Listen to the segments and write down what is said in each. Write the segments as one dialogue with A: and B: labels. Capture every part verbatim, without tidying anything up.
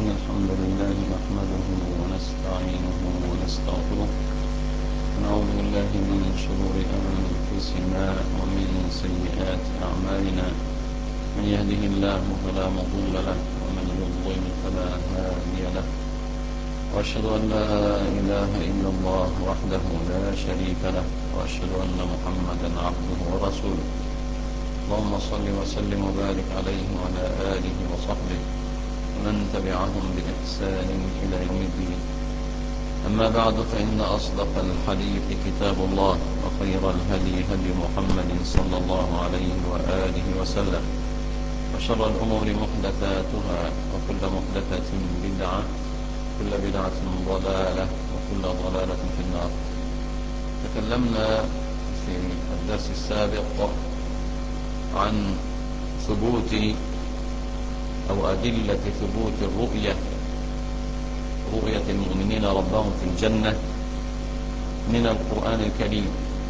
A: إن الحمد لله نحمده ونستعينه ونستغفره ونعوذ بالله من شرور أنفسنا ومن سيئات أعمالنا. من يهده الله فلا مضل له ومن يضلل فلا هادي له، وأشهد أن لا إله إلا الله وحده لا شريك له، وأشهد أن محمدا عبده ورسوله. اللهم صل وسلم وبارك عليه وعلى آله وصحبه ومن تبعهم بإحسان إلى يوم الدين. أما بعد، فإن أصدق الحديث كتاب الله، وخير الهدي هدي محمد صلى الله عليه وآله وسلم، وشر الأمور محدثاتها، وكل محدثة بدعة، وكل بدعة ضلالة، وكل ضلالة في النار. تكلمنا في الدرس السابق عن ثبوت أو أدلة ثبوت الرؤية رؤية المؤمنين ربهم في الجنة من القرآن الكريم،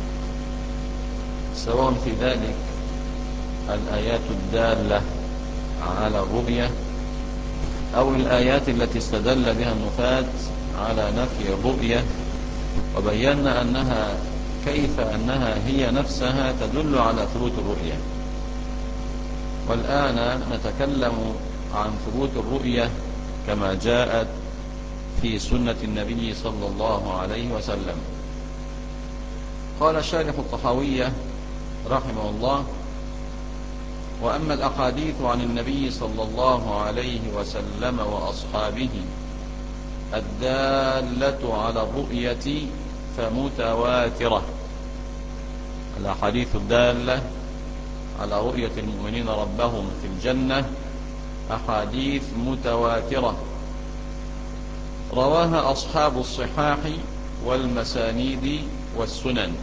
A: سواء في ذلك الآيات الدالة على الرؤية أو الآيات التي استدل بها النفاة على نفي الرؤية، وبينا أنها كيف أنها هي نفسها تدل على ثبوت الرؤية. والآن نتكلم عن ثبوت الرؤية كما جاءت في سنة النبي صلى الله عليه وسلم. قال شارح الطحاوية رحمه الله: وأما الأحاديث عن النبي صلى الله عليه وسلم وأصحابه الدالة على الرؤية فمتواترة. الأحاديث الدالة على رؤية المؤمنين ربهم في الجنة أحاديث متواترة رواها أصحاب الصحاح والمسانيد والسنن.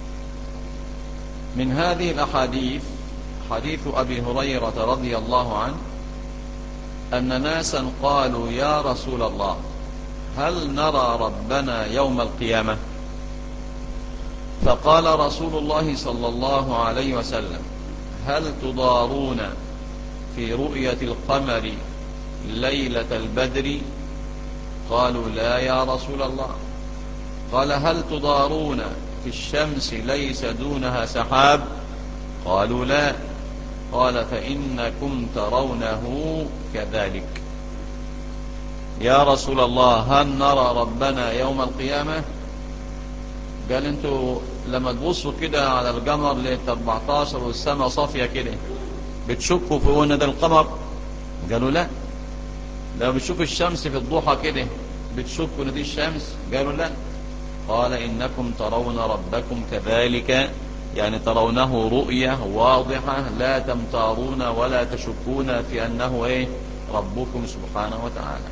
A: من هذه الأحاديث حديث أبي هريرة رضي الله عنه أن ناسا قالوا: يا رسول الله، هل نرى ربنا يوم القيامة؟ فقال رسول الله صلى الله عليه وسلم: هل تضارون في رؤية القمر ليلة البدر؟ قالوا: لا يا رسول الله. قال: هل تضارون في الشمس ليس دونها سحاب؟ قالوا: لا. قال: فإنكم ترونه كذلك. يا رسول الله، هل نرى ربنا يوم القيامة؟ قال: انتوا لما تبصوا كده على القمر ليلة أربعتاشر والسماء صافية كده بتشكوا في ان ده القمر؟ قالوا: لا. لو بتشوفوا الشمس في الضحى كده بتشكوا ان دي الشمس؟ قالوا: لا. قال: انكم ترون ربكم كذلك، يعني ترونه رؤية واضحة لا تمتارون ولا تشكون في انه ايه ربكم سبحانه وتعالى.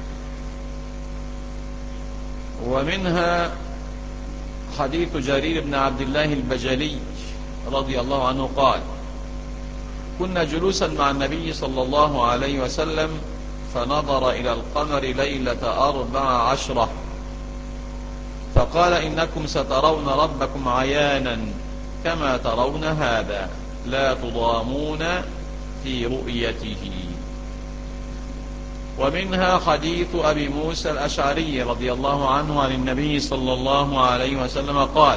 A: ومنها حديث جرير بن عبد الله البجلي رضي الله عنه قال: كنا جلوسا مع النبي صلى الله عليه وسلم فنظر إلى القمر ليلة أربع عشرة فقال: إنكم سترون ربكم عيانا كما ترون هذا، لا تضامون في رؤيته. ومنها حديث أبي موسى الأشعري رضي الله عنه عن النبي صلى الله عليه وسلم قال: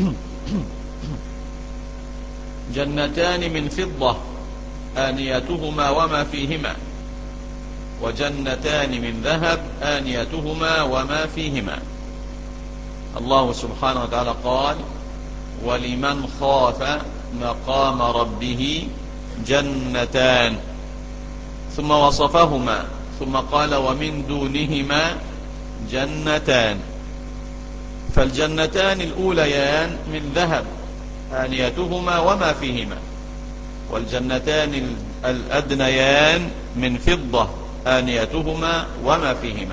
A: جنتان من فضة آنيتهما وما فيهما، وجنتان من ذهب آنيتهما وما فيهما. الله سبحانه وتعالى قال: ولمن خاف مقام ربه جنتان، ثم وصفهما ثم قال: ومن دونهما جنتان. فالجنتان الأوليان من ذهب آنيتهما وما فيهما، والجنتان الأدنيان من فضة آنيتهما وما فيهما.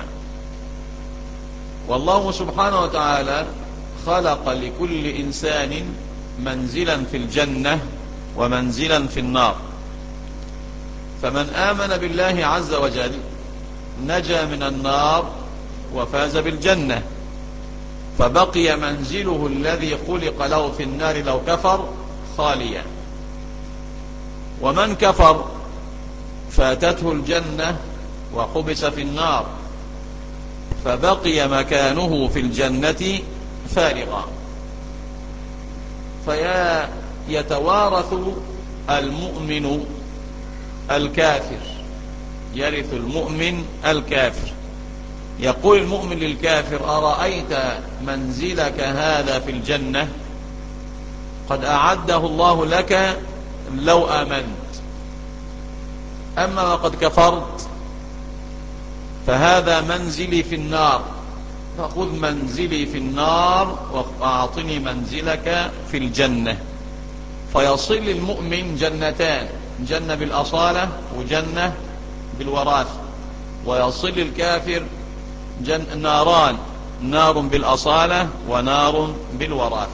A: والله سبحانه وتعالى خلق لكل إنسان منزلا في الجنة ومنزلا في النار، فمن آمن بالله عز وجل نجا من النار وفاز بالجنة، فبقي منزله الذي خلق له في النار لو كفر خاليا. ومن كفر فاتته الجنة وحبس في النار فبقي مكانه في الجنة فارغا، فيا يتوارث المؤمن الكافر، يرث المؤمن الكافر. يقول المؤمن للكافر: أرأيت منزلك هذا في الجنة قد أعده الله لك لو آمنت، أما وقد كفرت فهذا منزلي في النار، فخذ منزلي في النار وأعطني منزلك في الجنة. فيصل المؤمن جنتان، جنة بالأصالة وجنة بالوراثة، ويصل الكافر جن ناران، نار بالأصالة ونار بالوراثة.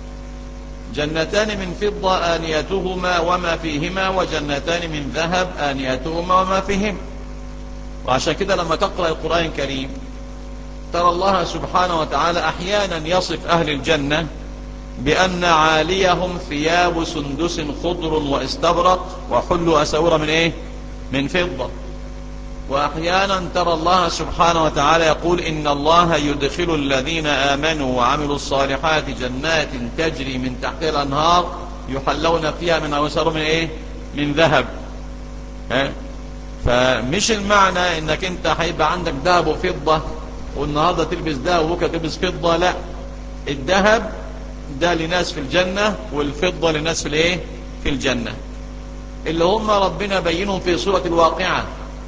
A: جنتان من فضة آنيتهما وما فيهما، وجنتان من ذهب آنيتهما وما فيهما. وعشان كده لما تقرأ القرآن الكريم ترى الله سبحانه وتعالى أحيانا يصف أهل الجنة بأن عاليهم ثياب سندس خضر واستبرق وحلوا أساور من إيه؟ من فضة. وأحيانا ترى الله سبحانه وتعالى يقول: إن الله يدخل الذين آمنوا وعملوا الصالحات جنات تجري من تحتها الأنهار يحلون فيها من أساور من إيه؟ من ذهب. ها؟ فمش المعنى انك انت هيبقى عندك ذهب وفضة والنهاردة تلبس ذهب وبكره تلبس فضة، لا، الذهب ده لناس في الجنة والفضة لناس في الايه؟ في الجنة، اللي هم ربنا بينهم في سورة الواقعة: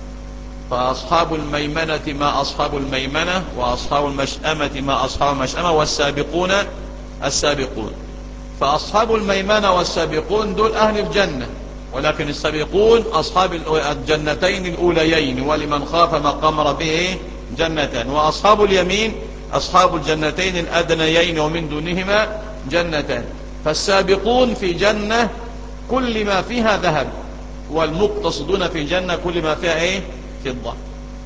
A: فأصحاب الميمنة ما أصحاب الميمنة وأصحاب المشأمة ما أصحاب المشأمة والسابقون السابقون. فأصحاب الميمنة والسابقون دول أهل الجنة، ولكن السابقون أصحاب الجنتين الأوليين، ولمن خاف مقام ربه جنتان. وأصحاب اليمين أصحاب الجنتين الأدنيين ومن دونهما جنتان. فالسابقون في جنة كل ما فيها ذهب، والمقتصدون في جنة كل ما فيها ايه؟ فضة.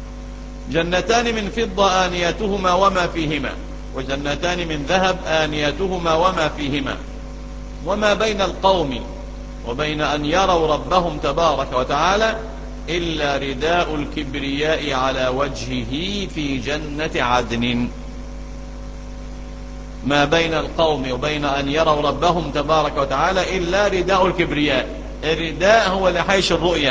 A: جنتان من فضة آنيتهما وما فيهما، وجنتان من ذهب آنيتهما وما فيهما. وما بين القوم وبين أن يروا ربهم تبارك وتعالى إلا رداء الكبرياء على وجهه في جنة عدن. ما بين القوم وبين أن يروا ربهم تبارك وتعالى إلا رداء الكبرياء. الرداء هو لحيش الرؤية،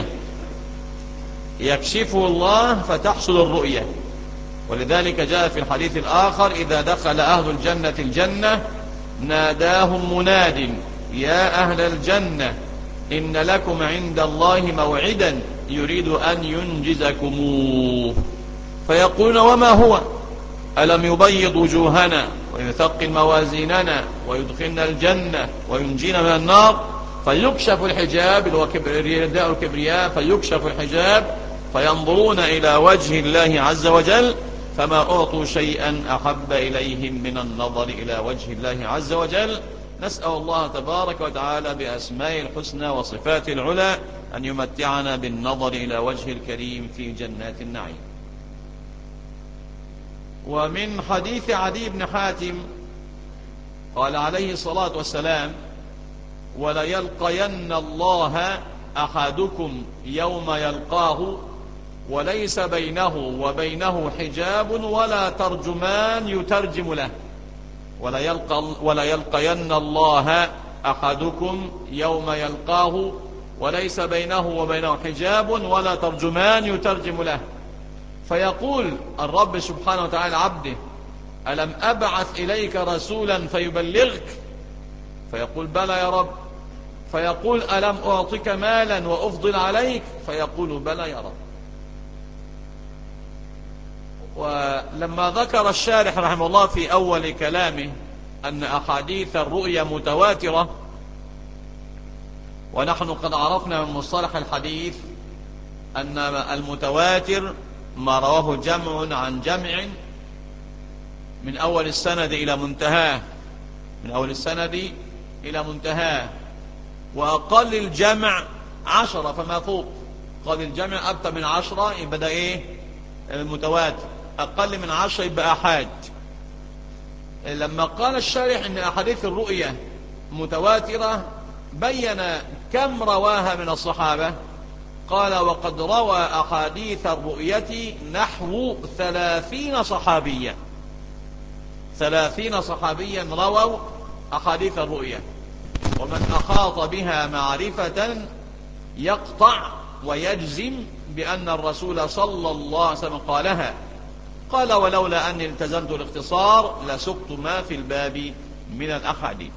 A: يكشفه الله فتحصل الرؤية. ولذلك جاء في الحديث الآخر: إذا دخل أهل الجنة الجنة ناداهم مناد: يا أهل الجنة إن لكم عند الله موعدا يريد أن ينجزكموه. فيقولون: وما هو؟ ألم يبيض وجوهنا ويثقل موازيننا ويدخلنا الجنة وينجينا من النار؟ فيكشف الحجاب، اللي هو رداء الكبرياء، فيكشف الحجاب فينظرون إلى وجه الله عز وجل، فما أعطوا شيئا أحب إليهم من النظر إلى وجه الله عز وجل. نسأل الله تبارك وتعالى بأسمائه الحسنى وصفاته العلى أن يمتعنا بالنظر إلى وجه الكريم في جنات النعيم. ومن حديث عدي بن حاتم قال عليه الصلاة والسلام: وليلقين الله أحدكم يوم يلقاه وليس بينه وبينه حجاب ولا ترجمان يترجم له. وليلقين الله أحدكم يوم يلقاه وليس بينه وبينه حجاب ولا ترجمان يترجم له. فيقول الرب سبحانه وتعالى عبده: ألم أبعث إليك رسولا فيبلغك؟ فيقول: بلى يا رب. فيقول: ألم أعطك مالا وأفضل عليك؟ فيقول: بلى يا رب. ولما ذكر الشارح رحمه الله في أول كلامه أن أحاديث الرؤيا متواترة، ونحن قد عرفنا من مصطلح الحديث أن المتواتر ما رواه جمع عن جمع من أول السند إلى منتهاه، من أول السند إلى منتهاه. وأقل الجمع عشرة فما فوق. قال الجمع أكثر من عشرة يبقى ده إيه؟ المتواتر. أقل من عشرة يبقى أحاد. لما قال الشارح إن أحاديث الرؤية متواترة بين كم رواها من الصحابة.
B: قال وقد روى أحاديث الرؤية نحو ثلاثين صحابيا، ثلاثين صحابيا رووا أحاديث الرؤية، ومن أحاط بها معرفة يقطع ويجزم بأن الرسول صلى الله عليه وسلم قالها. قال ولولا أني التزمت الاختصار لسقت ما في الباب من الأحاديث.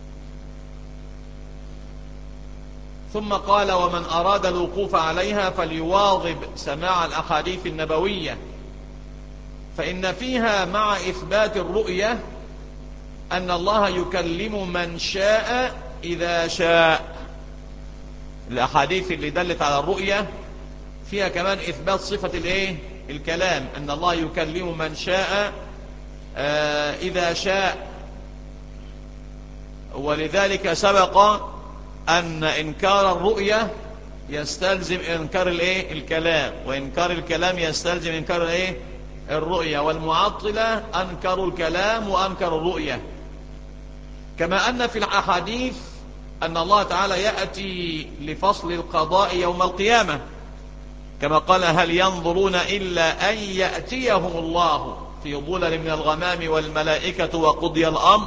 B: ثم قال ومن أراد الوقوف عليها فليواظب سماع الأحاديث النبوية، فإن فيها مع إثبات الرؤية أن الله يكلم من شاء إذا شاء. الأحاديث اللي دلت على الرؤية فيها كمان إثبات صفة الإيه؟ الكلام، أن الله يكلم من شاء آه إذا شاء. ولذلك سبق أن إنكار الرؤية يستلزم إنكار الإيه؟ الكلام، وإنكار الكلام يستلزم إنكار الإيه؟ الرؤية. والمعطلة أنكروا الكلام وأنكروا الرؤية. كما أن في الأحاديث أن الله تعالى يأتي لفصل القضاء يوم القيامة، كما قال هل ينظرون إلا أن يأتيهم الله في ظلل من الغمام والملائكة وقضي الأمر.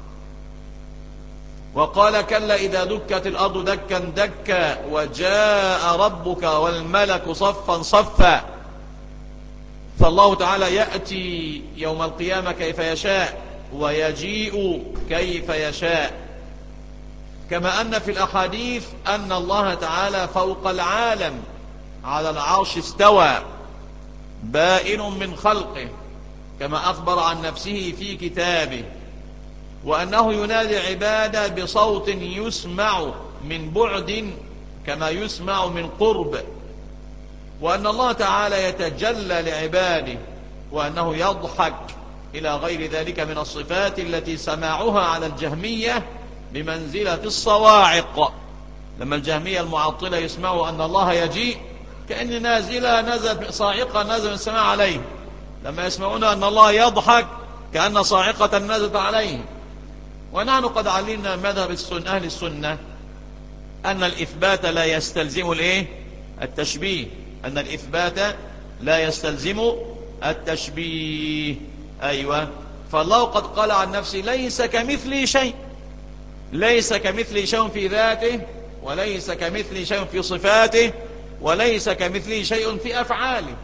B: وقال كلا إذا دكت الأرض دكا دكا وجاء ربك والملك صفا صفا. فالله تعالى يأتي يوم القيامة كيف يشاء ويجيء كيف يشاء. كما أن في الأحاديث أن الله تعالى فوق العالم على العرش استوى بائن من خلقه، كما أخبر عن نفسه في كتابه، وأنه ينادي عباده بصوت يسمع من بعد كما يسمع من قرب، وأن الله تعالى يتجلى لعباده، وأنه يضحك إلى غير ذلك من الصفات التي سماعها على الجهمية بمنزلة الصواعق. لما الجهمية المعطلة يسمعوا أن الله يجيء كأن نازلة نزلت صاعقة نزل من السماء عليه، لما يسمعون أن الله يضحك كأن صاعقة نزلت عليه. ونحن قد علمنا مذهب السنة أهل السنة أن الإثبات لا يستلزم الإيه؟ التشبيه، أن الإثبات لا يستلزم التشبيه. أيوة، فالله قد قال عن نفسه ليس كمثله شيء، ليس كمثله شيء في ذاته، وليس كمثله شيء في صفاته، وليس كمثله شيء في أفعاله.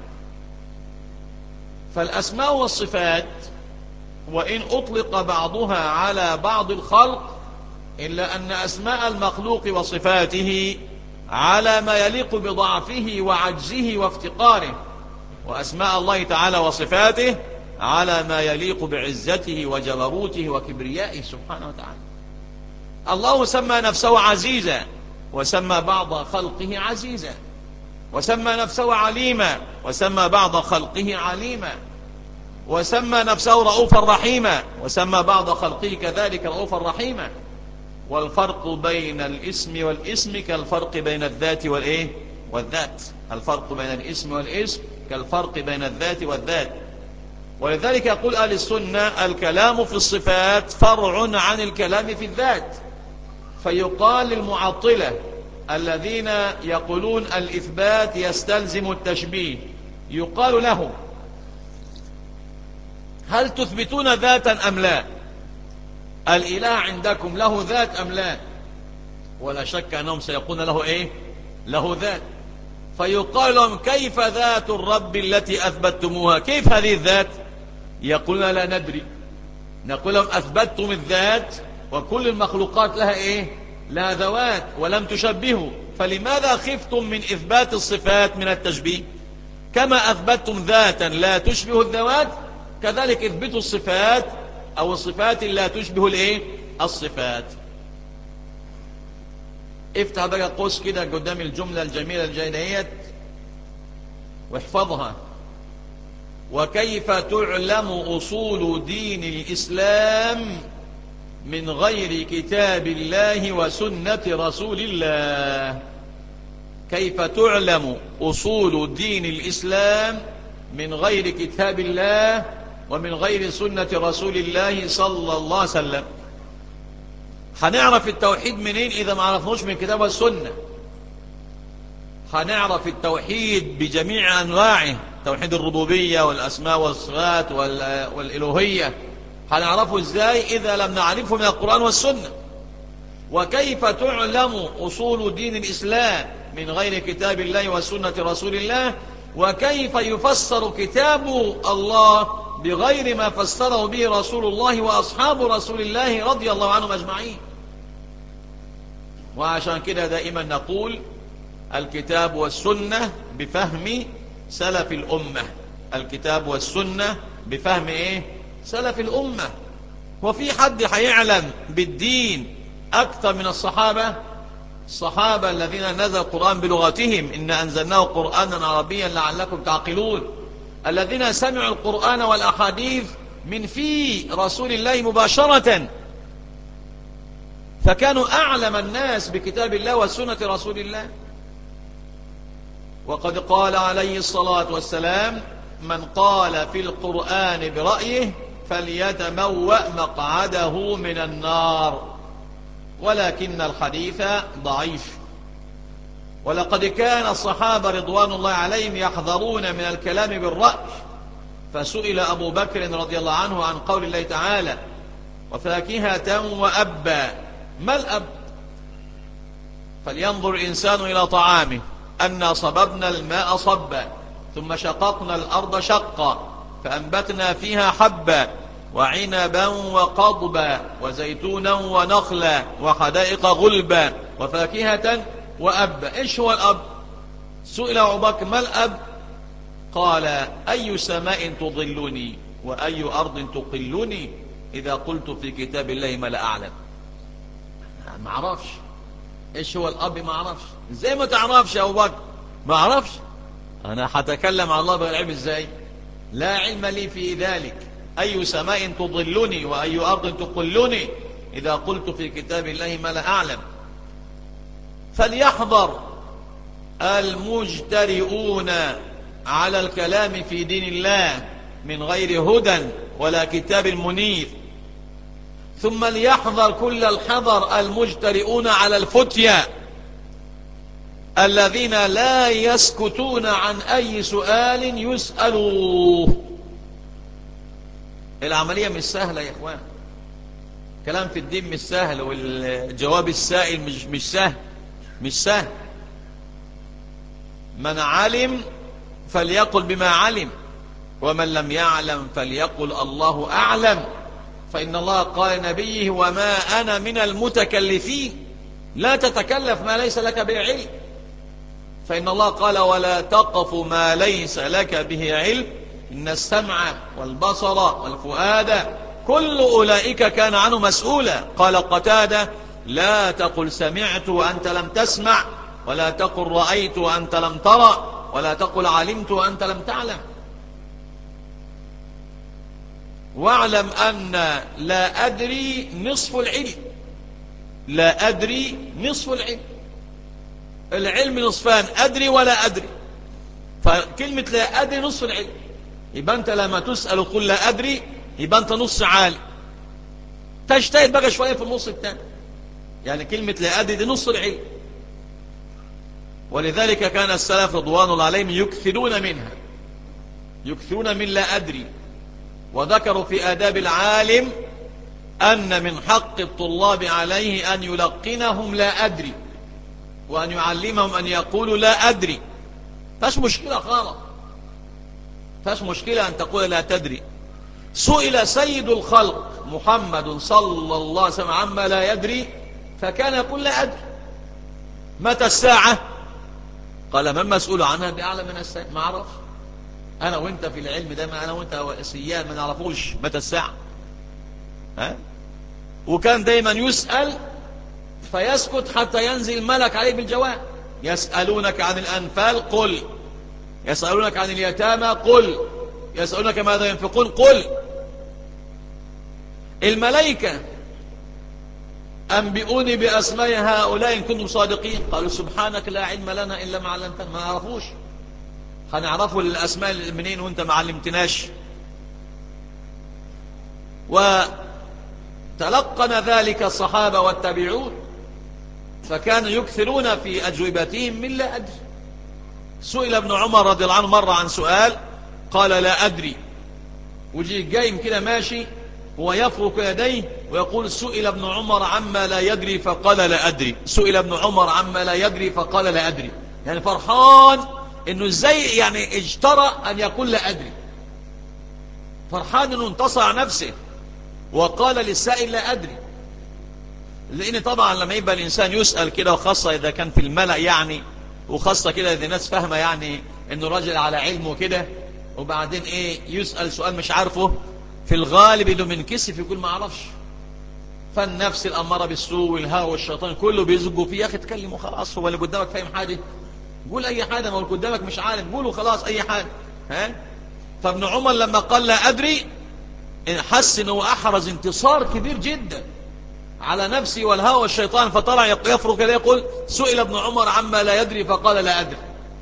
B: فالأسماء والصفات وإن أطلق بعضها على بعض الخلق إلا أن أسماء المخلوق وصفاته على ما يليق بضعفه وعجزه وافتقاره، وأسماء الله تعالى وصفاته على ما يليق بعزته وجبروته وكبريائه سبحانه وتعالى. الله سمى نفسه عزيزا، وسمى بعض خلقه عزيزا، وسمى نفسه عليما، وسمى بعض خلقه عليما، وسمى نفسه رؤوفا رحيما، وسمى بعض خلقه كذلك رؤوفا رحيما. والفرق بين الاسم والاسم كالفرق بين الذات والإيه؟ والذات. الفرق بين الاسم والاسم كالفرق بين الذات والذات. ولذلك يقول أهل السنة الكلام في الصفات فرع عن الكلام في الذات. فيقال للمعطلة الذين يقولون الإثبات يستلزم التشبيه، يقال لهم هل تثبتون ذاتا أم لا؟ الإله عندكم له ذات أم لا؟ ولا شك أنهم سيقولون له إيه؟ له ذات. فيقال لهم كيف ذات الرب التي أثبتتموها؟ كيف هذه الذات؟ يقولون لا ندري. نقول لهم أثبتتم الذات وكل المخلوقات لها إيه؟ لها ذوات ولم تشبهوا، فلماذا خفتم من إثبات الصفات من التشبيه؟ كما أثبتتم ذاتا لا تشبه الذوات كذلك اثبتوا الصفات أو الصفات لا تشبه الإيه؟ الصفات. افتح بقى قوس كده قدام الجملة الجميلة الجاية واحفظها. وكيف تعلم أصول دين الإسلام من غير كتاب الله وسنة رسول الله؟ كيف تعلم أصول دين الإسلام من غير كتاب الله ومن غير سنة رسول الله صلى الله عليه وسلم؟ هنعرف التوحيد منين إذا ما عرفناش من كتاب والسنة؟ هنعرف التوحيد بجميع أنواعه، توحيد الربوبية والأسماء والصفات والإلوهية، هنعرفه إزاي إذا لم نعرفه من القرآن والسنة؟ وكيف تعلم أصول دين الإسلام من غير كتاب الله وسنة رسول الله؟ وكيف يفسر كتاب الله بغير ما فسره به رسول الله وأصحاب رسول الله رضي الله عنهم أجمعين؟ وعشان كده دائما نقول الكتاب والسنة بفهم سلف الأمة. الكتاب والسنة بفهم إيه؟ سلف الأمة. وفي حد هيعلم بالدين أكثر من الصحابة؟ الصحابة الذين نزل القرآن بلغتهم، إن أنزلناه قرآنا عربيا لعلكم تعقلون، الذين سمعوا القرآن والأحاديث من في رسول الله مباشرة، فكانوا أعلم الناس بكتاب الله وسنة رسول الله. وقد قال عليه الصلاة والسلام: من قال في القرآن برأيه فليتبوأ مقعده من النار. ولكن الحديث ضعيف. ولقد كان الصحابة رضوان الله عليهم يحذرون من الكلام بالرأي، فسئل أبو بكر رضي الله عنه عن قول الله تعالى: وفاكهة وأبا. ما الأب؟ فلينظر الإنسان إلى طعامه، أنا صببنا الماء صبا ثم شققنا الأرض شقا فأنبتنا فيها حبا وعنبا وقضبا وزيتونا ونخلا وحدائق غلبا وفاكهة وأبا. إيش هو الأب؟ سئل أبو بكر: ما الأب؟ قال: أي سماء تظلني وأي أرض تقلني إذا قلت في كتاب الله ما لا أعلم. ما أعرفش إيش هو الأب، ما أعرفش. إزاي ما تعرفش يا أبو بكر؟ ما أعرفش. أنا هتكلم عن الله بالعلم إزاي؟ لا علم لي في ذلك. أي سماء تظلني وأي أرض تقلني إذا قلت في كتاب الله ما لا أعلم. فليحذر المجترئون على الكلام في دين الله من غير هدى ولا كتاب منير. ثم ليحذر كل الحذر المجترئون على الفتيا الذين لا يسكتون عن أي سؤال يسألوه. العملية مش سهلة يا إخوان، كلام في الدين مش سهل، والجواب السائل مش, مش سهل مش سهل. من علم فليقل بما علم، ومن لم يعلم فليقل الله أعلم. فإن الله قال نبيه: وما أنا من المتكلفين. لا تتكلف ما ليس لك به علم. فإن الله قال: ولا تقف ما ليس لك به علم إن السمع والبصر والفؤاد كل أولئك كان عنه مسؤولا. قال قتادة: لا تقل سمعت وأنت لم تسمع، ولا تقل رأيت وأنت لم ترى، ولا تقل علمت وأنت لم تعلم. واعلم أن لا أدري نصف العلم. لا أدري نصف العلم. العلم نصفان: أدري ولا أدري. فكلمة لا أدري نصف العلم. يبقى أنت لما تسأل قل لا أدري، يبقى أنت نص عالم. تجتهد بقى شوية في النص الثاني. يعني كلمة لا أدري دي نص العلم. ولذلك كان السلف رضوان الله عليهم يكثرون منها، يكثرون من لا أدري. وذكروا في آداب العالم أن من حق الطلاب عليه أن يلقنهم لا أدري، وأن يعلمهم أن يقولوا لا أدري. فاش مشكلة خالص، فاش مشكلة أن تقول لا تدري. سئل سيد الخلق محمد صلى الله عليه وسلم عما لا يدري فكان يقول لا أدري. متى الساعة؟ قال: من مسؤول عنها بأعلم من الساعة؟ ما أعرف. أنا وإنت في العلم ده، ما أنا وإنت سيان ما نعرفوش متى الساعة. ها؟ وكان دايما يسأل فيسكت حتى ينزل الملك عليه بالجواب. يسألونك عن الأنفال قل، يسألونك عن اليتامى قل، يسألونك ماذا ينفقون قل. الملائكة: أنبئوني بأسماء هؤلاء إن كنتم صادقين. قالوا: سبحانك لا علم لنا إلا ما علمتنا. ما نعرفوش. هنعرفوا الأسماء منين وانت ما علمتناش؟ وتلقن ذلك الصحابة والتابعون، فكانوا يكثرون في أجوبتهم من لا أدري. سئل ابن عمر رضي الله عنه مرة عن سؤال قال لا أدري، وجي جاي كده ماشي ويفرك يديه ويقول سئل ابن عمر عما لا يدري فقال لا أدري، سئل ابن عمر عما لا يدري فقال لا أدري، يعني فرحان انه ازاي يعني اجترأ ان يقول لا أدري، فرحان انه انتصر نفسه وقال للسائل لا أدري. لان طبعا لما يبقى الانسان يسأل كده، وخاصة اذا كان في الملأ يعني، وخاصة كده اذا الناس فاهمة يعني انه راجل على علمه كده، وبعدين ايه يسأل سؤال مش عارفه، في الغالب انه من كسف يقول ما اعرفش. فالنفس الاماره بالسوء والهوى والشيطان كله بيزقوا فيه، يا اخي اتكلم وخلاص، هو اللي قدامك فاهم حاجه؟ قول اي حاجه، ما هو اللي قدامك مش عالم، قول وخلاص اي حاجه. ها؟ فابن عمر لما قال لا ادري حس انه احرز انتصار كبير جدا على نفسه والهوى والشيطان، فطلع يفرك كده يقول سئل ابن عمر عما لا يدري فقال لا ادري.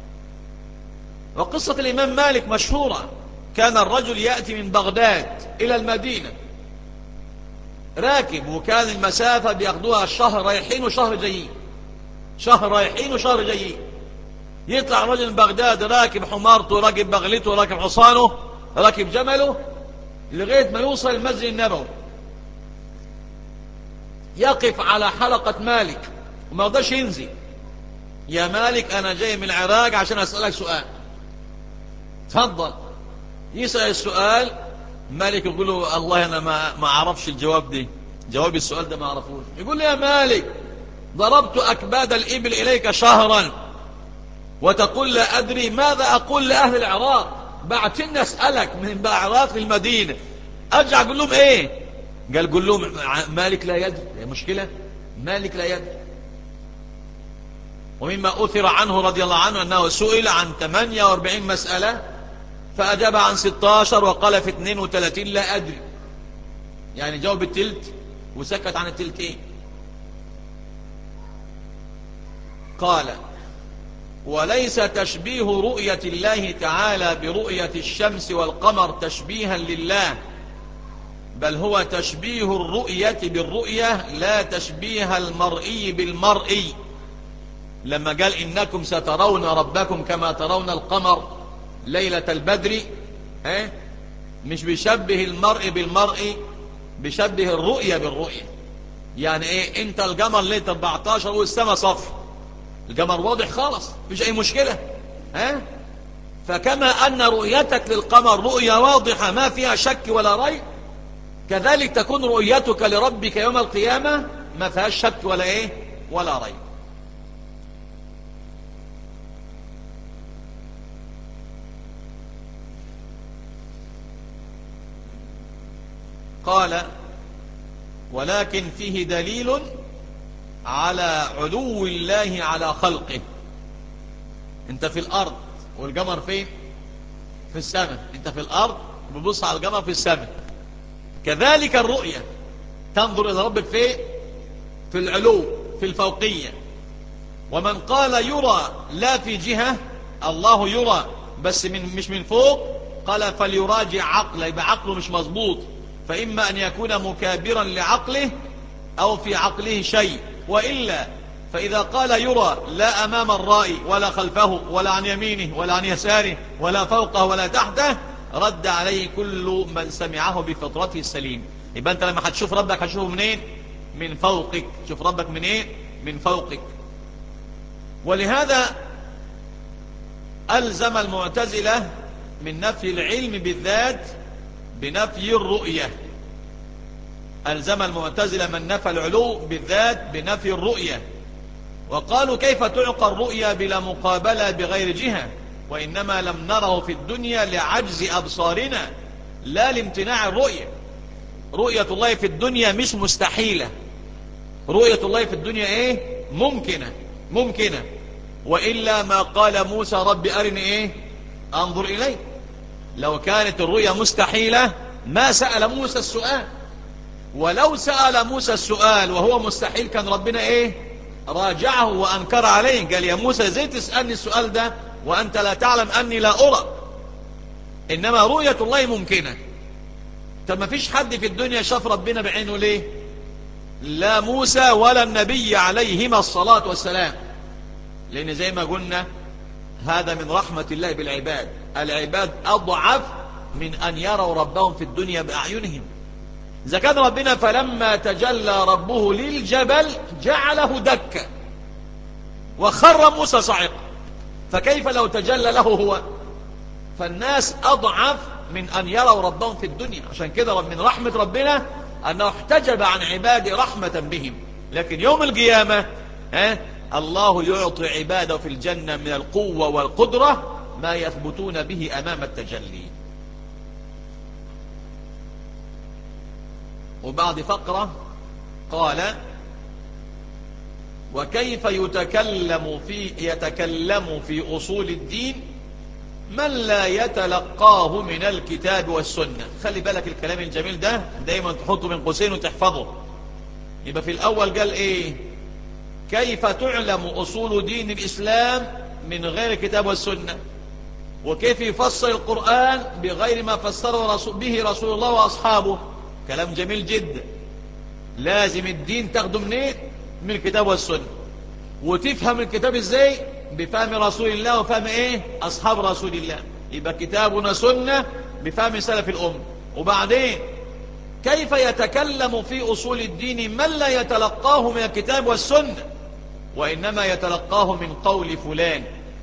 B: وقصة الامام مالك مشهورة، كان الرجل يأتي من بغداد الى المدينة راكب، وكان المسافة بياخدوها الشهر رايحين وشهر جايين، شهر رايحين وشهر جايين. يطلع الرجل من بغداد راكب حمارته، راكب بغلته، راكب حصانه، راكب جمله، لغاية ما يوصل المسجد النبوي، يقف على حلقة مالك وما يقدرش ينزل. يا مالك انا جاي من العراق عشان اسألك سؤال، تفضل. يسأل السؤال، مالك يقول له الله انا ما ما اعرفش الجواب دي، جواب السؤال ده ما اعرفوش. يقول لي يا مالك ضربت اكباد الابل اليك شهرا وتقول لا ادري، ماذا اقول لاهل العراق؟ بعتني اسالك من العراق للمدينه، ارجع اقول لهم ايه؟ قال قول لهم مالك لا يدري. هي مشكله، مالك لا يدري. ومما اثر عنه رضي الله عنه انه سئل عن ثمانية وأربعين مساله فأجاب عن ستة عشر وقال في اثنين وثلاثين لا أدري، يعني جاوب التلت وسكت عن التلتين. قال وليس تشبيه رؤية الله تعالى برؤية الشمس والقمر تشبيها لله، بل هو تشبيه الرؤية بالرؤية لا تشبيه المرئي بالمرئي. لما قال إنكم سترون ربكم كما ترون القمر ليلة البدر، اه؟ مش بيشبه المرء بالمرء، بيشبه الرؤية بالرؤية. يعني ايه؟ انت القمر ليلة أربعتاشر والسماء صف، القمر واضح خالص مفيش اي مشكلة، ها؟ فكما ان رؤيتك للقمر رؤية واضحة ما فيها شك ولا ريب، كذلك تكون رؤيتك لربك يوم القيامة ما فيهاش شك ولا ايه ولا ريب. قال ولكن فيه دليل على علو الله على خلقه. انت في الارض والقمر فين؟ في السماء. انت في الارض ببص على القمر في السماء، كذلك الرؤية تنظر الى ربك فين؟ في العلو، في الفوقية. ومن قال يرى لا في جهة، الله يرى بس من مش من فوق، قال فليراجع عقله، يبقى عقله مش مظبوط، فإما أن يكون مكابرا لعقله أو في عقله شيء، وإلا فإذا قال يرى لا أمام الرائي ولا خلفه ولا عن يمينه ولا عن يساره ولا فوقه ولا تحته، رد عليه كل من سمعه بفطرته السليم. يبقى أنت لما هتشوف ربك هتشوفه منين؟ من فوقك. شوف ربك منين؟ من فوقك. ولهذا ألزم المعتزلة من نفي العلم بالذات بنفي الرؤية. ألزم المعتزلة من نفى العلو بالذات بنفي الرؤية، وقالوا كيف تعقى الرؤية بلا مقابلة بغير جهة، وإنما لم نره في الدنيا لعجز أبصارنا لا لامتناع الرؤية. رؤية الله في الدنيا مش مستحيلة، رؤية الله في الدنيا ايه؟ ممكنة، ممكنة. وإلا ما قال موسى رب أرني ايه؟ أنظر إليه. لو كانت الرؤية مستحيلة ما سأل موسى السؤال، ولو سأل موسى السؤال وهو مستحيل كان ربنا ايه؟ راجعه وأنكر عليه، قال يا موسى ازاي تسألني السؤال ده وأنت لا تعلم أني لا أرى. إنما رؤية الله ممكنة. طب ما فيش حد في الدنيا شاف ربنا بعينه ليه؟ لا موسى ولا النبي عليهما الصلاة والسلام، لأن زي ما قلنا هذا من رحمة الله بالعباد. العباد أضعف من أن يروا ربهم في الدنيا بأعينهم. إذا كان ربنا فلما تجلى ربه للجبل جعله دكا وخر موسى صعقا، فكيف لو تجلى له هو؟ فالناس أضعف من أن يروا ربهم في الدنيا. عشان كده من رحمة ربنا أنه احتجب عن عباده رحمة بهم. لكن يوم القيامة اه الله يعطي عباده في الجنة من القوة والقدرة ما يثبتون به أمام التجلي. وبعد فقرة قال: وكيف يتكلم في يتكلم في أصول الدين من لا يتلقاه من الكتاب والسنة. خلي بالك الكلام الجميل ده دايما تحطه من قوسين وتحفظه. يبقى في الأول قال إيه؟ كيف تعلم أصول دين الإسلام من غير الكتاب والسنة، وكيف يفسر القرآن بغير ما فسره به رسول الله وأصحابه. كلام جميل جدا. لازم الدين تاخده منين؟ من الكتاب والسنة. وتفهم الكتاب ازاي؟ بفهم رسول الله وفهم ايه؟ أصحاب رسول الله. يبقى كتابنا سنة بفهم سلف الأمة. وبعدين كيف يتكلم في أصول الدين من لا يتلقاه من الكتاب والسنة، وإنما يتلقاه من قول فلان.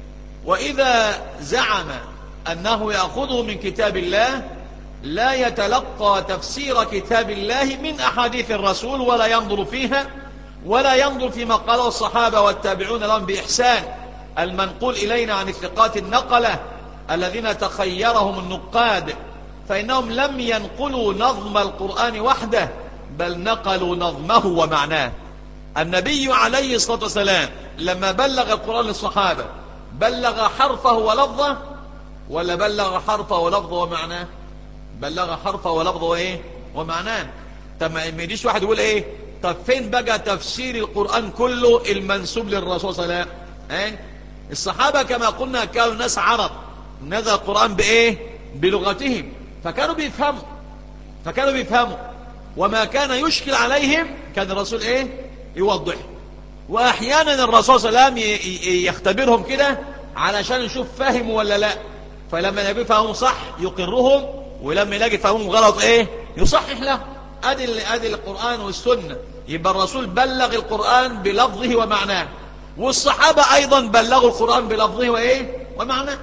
B: وإذا زعم أنه يأخذه من كتاب الله لا يتلقى تفسير كتاب الله من أحاديث الرسول ولا ينظر فيها ولا ينظر فيما قاله الصحابة والتابعون لهم بإحسان المنقول إلينا عن الثقات النقلة الذين تخيرهم النقاد، فإنهم لم ينقلوا نظم القرآن وحده بل نقلوا نظمه ومعناه. النبي عليه الصلاة والسلام لما بلغ القرآن للصحابة بلغ حرفه ولفظه ولا بلغ حرفه ولفظه ومعناه؟ بلغ حرفه ولفظه وايه ومعناه. طب ما يجيش واحد يقول ايه؟ طب فين بقى تفسير القرآن كله المنسوب للرسول صلى الله عليه وسلم؟ ايه؟ الصحابة كما قلنا كانوا ناس عرب، نزل القرآن بايه؟ بلغتهم، فكانوا بيفهموا فكانوا بيفهموا وما كان يشكل عليهم كان الرسول ايه؟ يوضح. واحيانا الرسول صلى الله عليه وسلم يختبرهم كده علشان يشوف فهموا ولا لا، فلما يلاقي فهمهم صح يقرهم، ولما يلاقي فهمهم غلط ايه؟ يصحح له. ادي ادي القرآن والسنة. يبقى الرسول بلغ القرآن بلفظه ومعناه، والصحابة ايضا بلغوا القرآن بلفظه وايه ومعناه،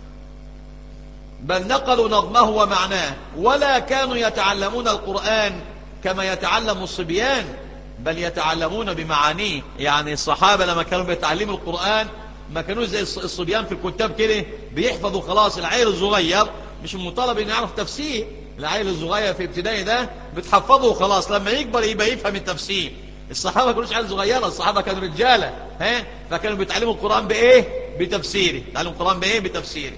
B: بل نقلوا نظمه ومعناه. ولا كانوا يتعلمون القرآن كما يتعلم الصبيان بل يتعلمون بمعانيه. يعني الصحابة لما كانوا بيتعلموا القرآن ما كانوا زي الصبيان في الكتاب كده بيحفظوا خلاص. العيل الصغير مش مطالب ان يعرف تفسير، العيل الصغير في ابتدائي ده بتحفظه خلاص، لما يكبر يبقى يفهم التفسير. الصحابة ما كانوش عيال صغيرة، الصحابة كانوا رجالة، ها، فكانوا بيتعلموا القرآن بايه؟ بتفسيره. تعلموا القرآن بايه؟ بتفسيره.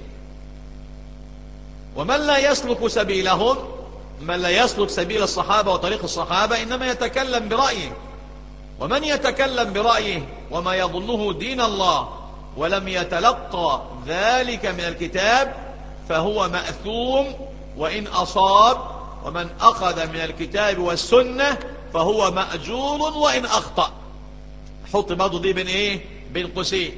B: ومن لا يسلك سبيلهم، من لا يسلك سبيل الصحابة وطريق الصحابة إنما يتكلم برأيه. ومن يتكلم برأيه وما يظنه دين الله ولم يتلقى ذلك من الكتاب فهو مأثوم وإن أصاب، ومن أخذ من الكتاب والسنة فهو مأجور وإن أخطأ. حط برضو دي بين إيه؟ بين قوسين.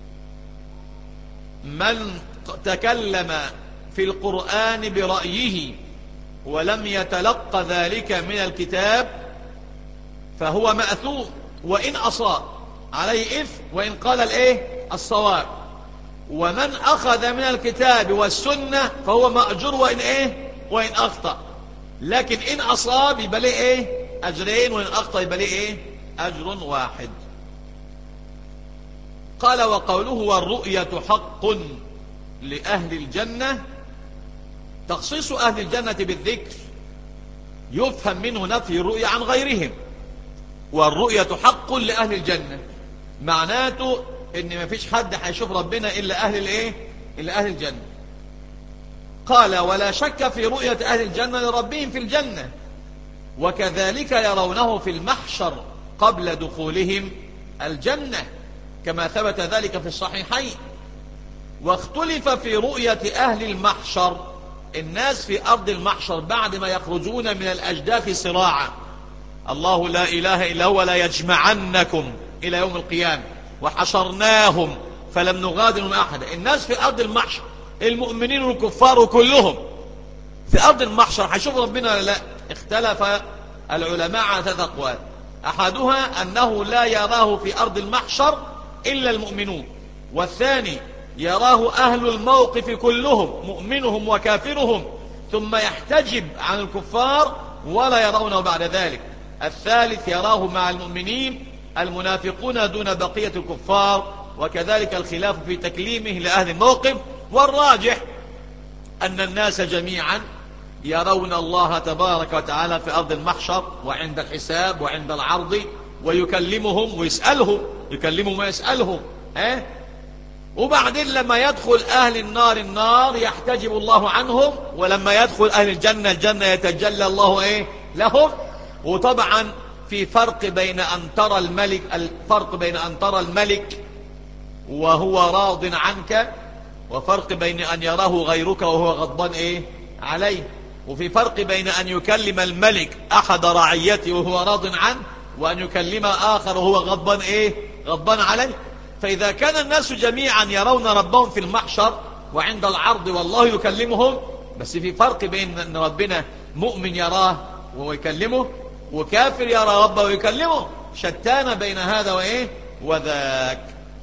B: من تكلم في القرآن برأيه ولم يتلقى ذلك من الكتاب فهو مأثوم وإن أصاب، عليه إثم وإن قال الإيه؟ الصواب. ومن أخذ من الكتاب والسنة فهو مأجور وإن إيه؟ وإن أخطأ. لكن إن أصاب يبقى ليه إيه؟ أجرين، وإن أخطأ يبقى ليه إيه؟ أجر واحد. قال: وقوله والرؤية حق لأهل الجنة، تخصيص أهل الجنة بالذكر يفهم منه نفي الرؤية عن غيرهم. والرؤية حق لأهل الجنة معناته ان ما فيش حد هيشوف ربنا إلا أهل الإيه؟ إلا أهل الجنة. قال: ولا شك في رؤية أهل الجنة لربهم في الجنة، وكذلك يرونه في المحشر قبل دخولهم الجنة كما ثبت ذلك في الصحيحين. واختلف في رؤية أهل المحشر، الناس في أرض المحشر بعد ما يخرجون من الأجداث صراعا. الله لا إله إلا هو لا يجمعنكم إلى يوم القيامة وحشرناهم فلم نغادر من أحد. الناس في أرض المحشر المؤمنين والكفار كلهم في أرض المحشر هيشوف ربنا ولا لا؟ اختلف العلماء على ثلاث أقوال. أحدها أنه لا يراه في أرض المحشر إلا المؤمنون، والثاني يراه أهل الموقف كلهم مؤمنهم وكافرهم ثم يحتجب عن الكفار ولا يرونه بعد ذلك، الثالث يراه مع المؤمنين المنافقون دون بقية الكفار، وكذلك الخلاف في تكليمه لأهل الموقف. والراجح أن الناس جميعا يرون الله تبارك وتعالى في أرض المحشر وعند الحساب وعند العرض، ويكلمهم ويسألهم يكلمهم ويسألهم اه؟ وبعدين لما يدخل أهل النار النار يحتجب الله عنهم، ولما يدخل أهل الجنة الجنة يتجلى الله ايه لهم. وطبعا في فرق بين أن ترى الملك الفرق بين أن ترى الملك وهو راض عنك، وفرق بين أن يراه غيرك وهو غضبان ايه عليه، وفي فرق بين أن يكلم الملك أحد رعيته وهو راض عنه، وأن يكلم آخر وهو غضبان ايه غضبان عليه. فإذا كان الناس جميعا يرون ربهم في المحشر وعند العرض والله يكلمهم، بس في فرق بين أن ربنا مؤمن يراه ويكلمه وكافر يرى ربه ويكلمه، شتان بين هذا وإيه وذاك.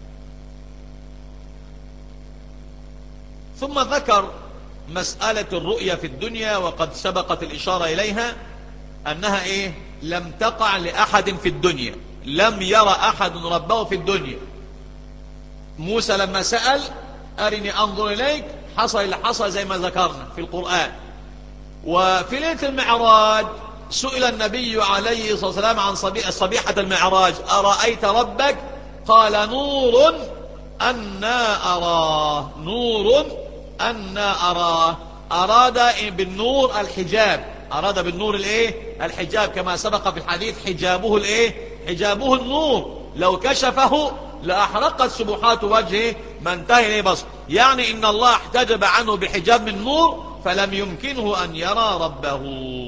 B: ثم ذكر مسألة الرؤية في الدنيا، وقد سبقت الإشارة إليها أنها إيه لم تقع لأحد في الدنيا، لم يرى أحد ربه في الدنيا. موسى لما سأل أرني أنظر إليك حصل اللي حصل زي ما ذكرنا في القرآن. وفي ليلة المعراج سئل النبي عليه الصلاة والسلام عن صبيحة المعراج أرأيت ربك؟ قال نور أنا أراه نور أنا أراه. أراد بالنور الحجاب، أراد بالنور الإيه الحجاب، كما سبق في الحديث حجابه الإيه حجابه النور، لو كشفه لأحرقت سبحات وجهه ما انتهى إليه بصر. يعني إن الله احتجب عنه بحجاب من نور فلم يمكنه أن يرى ربه.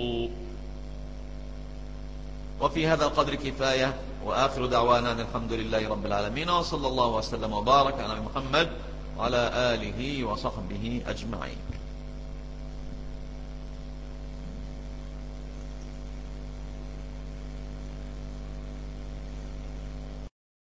B: وفي هذا القدر كفاية، وآخر دعوانا الحمد لله رب العالمين، وصلى الله وسلم وبارك على محمد وعلى آله وصحبه أجمعين.